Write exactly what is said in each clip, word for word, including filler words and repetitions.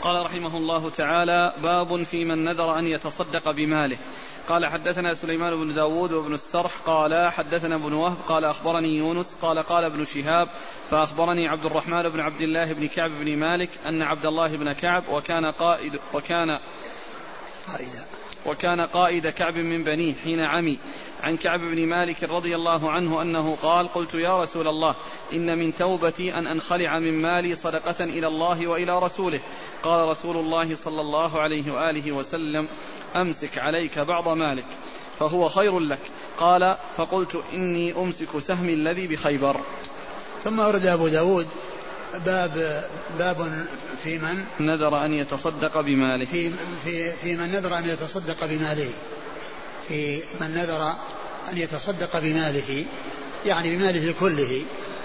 قال رحمه الله تعالى: باب في من نذر أن يتصدق بماله. قال: حدثنا سليمان بن داود وابن السرح قال حدثنا ابن وهب قال أخبرني يونس قال قال ابن شهاب فأخبرني عبد الرحمن بن عبد الله بن كعب بن مالك أن عبد الله بن كعب وكان قائد وكان قائدا وكان قائد كعب من بنيه حين عمي عن كعب بن مالك رضي الله عنه أنه قال: قلت يا رسول الله إن من توبتي أن أنخلع من مالي صدقة إلى الله وإلى رسوله. قال رسول الله صلى الله عليه وآله وسلم: أمسك عليك بعض مالك فهو خير لك. قال: فقلت إني أمسك سهمي الذي بخيبر. ثم ورد أبو داود باب باب في من نذر أن يتصدق بماله في, في, في من نذر أن يتصدق بماله في من نذر أن يتصدق بماله يعني بماله كله،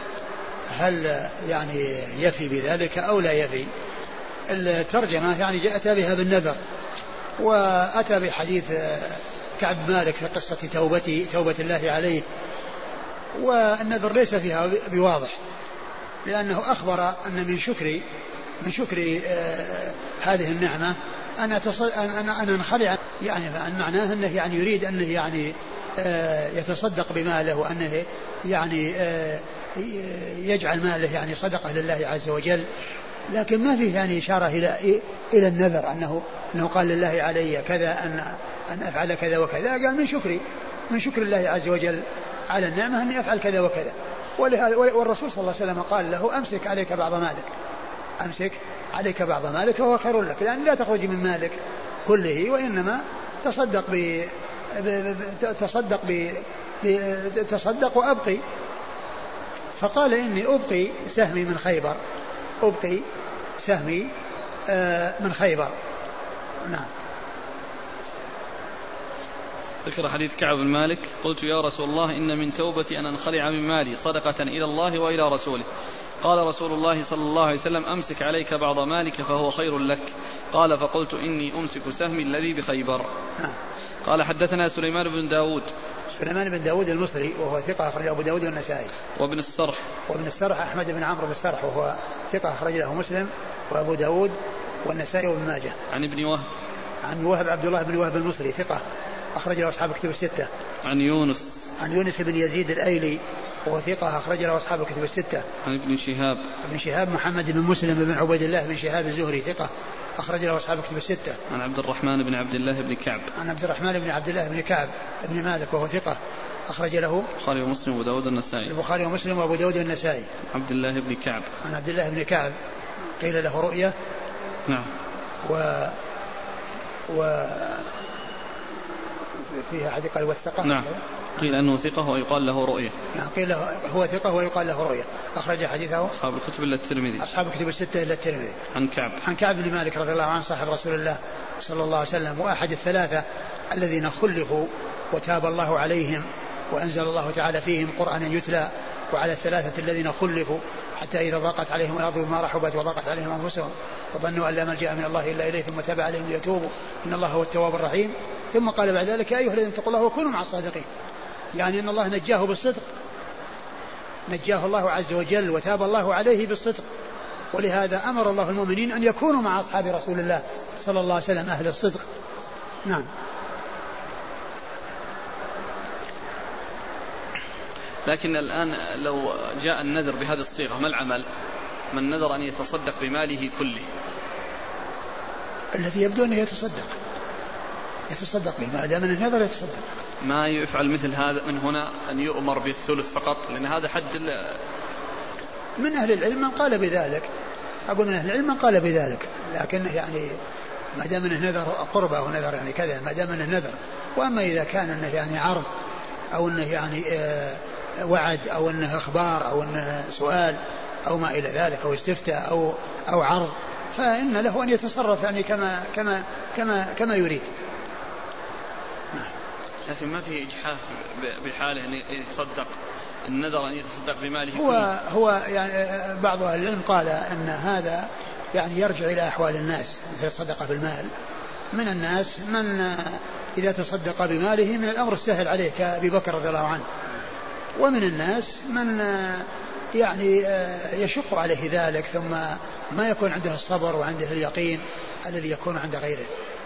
هل يعني يفي بذلك أو لا يفي؟ الترجمة يعني جاءت بها بالنذر، وأتى بحديث كعب مالك في قصة توبته توبة الله عليه، والنذر ليس فيها بواضح، لأنه أخبر أن من شكر من شكر آه هذه النعمة أن أن أن انخلع، يعني معناه أنه يعني يريد أنه يعني آه يتصدق بماله، وأنه يعني آه يجعل ماله يعني صدقة لله عز وجل، لكن ما فيه يعني إشارة إلى إلى النذر أنه أنه قال لله علي كذا أن أن أفعل كذا وكذا، قال من شكري من شكر الله عز وجل على النعمة أني أفعل كذا وكذا. ولهذا والرسول صلى الله عليه وسلم قال له: أمسك عليك بعض مالك أمسك عليك بعض مالك وهو خير لك، لأن لا تخرج من مالك كله، وإنما تصدق ب تصدق ب تصدق وأبقي. فقال: إني أبقي سهمي من خيبر أبقي سهمي من خيبر. نعم. ذكر حديث كعب بن مالك: قلت يا رسول الله إن من توبتي أن أنخلع من مالي صدقة إلى الله وإلى رسوله. قال رسول الله صلى الله عليه وسلم: أمسك عليك بعض مالك فهو خير لك. قال: فقلت إني أمسك سهمي الذي بخيبر. قال: حدثنا سليمان بن داود سليمان بن داود المصري وهو ثقة أخرج أبو داود والنسائي. وابن السرح وابن السرح أحمد بن عمرو بن السرح وهو ثقة أخرج له مسلم وأبو داود والنسائي وابن ماجه. عن ابن وهب عن وهب عبد الله بن وهب المصري ثقة أخرج له أصحاب الكتب الستة. عن يونس عن يونس بن يزيد الأيلي وهو ثقة أخرج له أصحاب الكتب الستة. عن ابن شهاب ابن شهاب محمد بن مسلم بن عبيد الله بن شهاب الزهري ثقة أخرج له أصحاب الكتب الستة. عن عبد الرحمن بن عبد الله بن كعب عن عبد الرحمن بن عبد الله بن كعب بن مالك وهو ثقة أخرج له البخاري ومسلم وأبو داود والنسائي. البخاري ومسلم وأبو داود والنسائي. عبد الله بن كعب عن عبد الله بن كعب قيل له رؤية. نعم. و و فيها حديث قال والثقة. نعم. قيل أنه ثقة ويقال له رؤية. نعم. قيل هو ثقة ويقال له رؤية. أخرج حديثه أصحاب الكتب إلا الترمذي. أصحاب الكتب الستة إلا الترمذي. عن كعب عن كعب بن مالك رضي الله عنه صاحب رسول الله صلى الله عليه وسلم، وأحد الثلاثة الذين خلفوا وتاب الله عليهم وأنزل الله تعالى فيهم قرآنا يتلى، وعلى الثلاثة الذين خلفوا حتى إذا ضاقت عليهم الأرض بما رحبت وضاقت عليهم أنفسهم وظنوا أن لا ملجأ من الله إلا إليه ثم تاب عليهم ليتوبوا إن الله هو التواب الرحيم. ثم قال بعد ذلك: أيها الذين اتقوا الله وكونوا مع الصادقين. يعني أن الله نجاه بالصدق، نجاه الله عز وجل وتاب الله عليه بالصدق، ولهذا أمر الله المؤمنين أن يكونوا مع أصحاب رسول الله صلى الله عليه وسلم أهل الصدق. نعم. لكن الآن لو جاء النذر بهذه الصيغة ما العمل؟ من نذر أن يتصدق بماله كله، الذي يبدو أنه يتصدق يتصدق به ما دام أنه نذر يتصدق. ما يفعل مثل هذا من هنا أن يؤمر بالثلث فقط، لأن هذا حد من أهل العلم من قال بذلك. أقول من أهل العلم من قال بذلك، لكن يعني ما دام أنه نذر قربة ونذر يعني كذا ما دام أنه نذر. وأما إذا كان أنه يعني عرض أو أنه يعني آه وعد أو أنه إخبار أو أنه سؤال أو ما إلى ذلك أو استفتاء أو أو عرض، فإن له أن يتصرف يعني كما كما كما كما يريد. لكن ما فيه إجحاف بحاله أن يتصدق النذر أن يتصدق بماله هو كله. هو يعني بعض أهل العلم قال أن هذا يعني يرجع إلى أحوال الناس، مثل الصدقة بالمال. من الناس من إذا تصدق بماله من الأمر السهل عليه كأبي بكر رضي الله عنه، ومن الناس من يعني يشق عليه ذلك ثم ما يكون عنده الصبر وعنده اليقين الذي يكون عند غيره.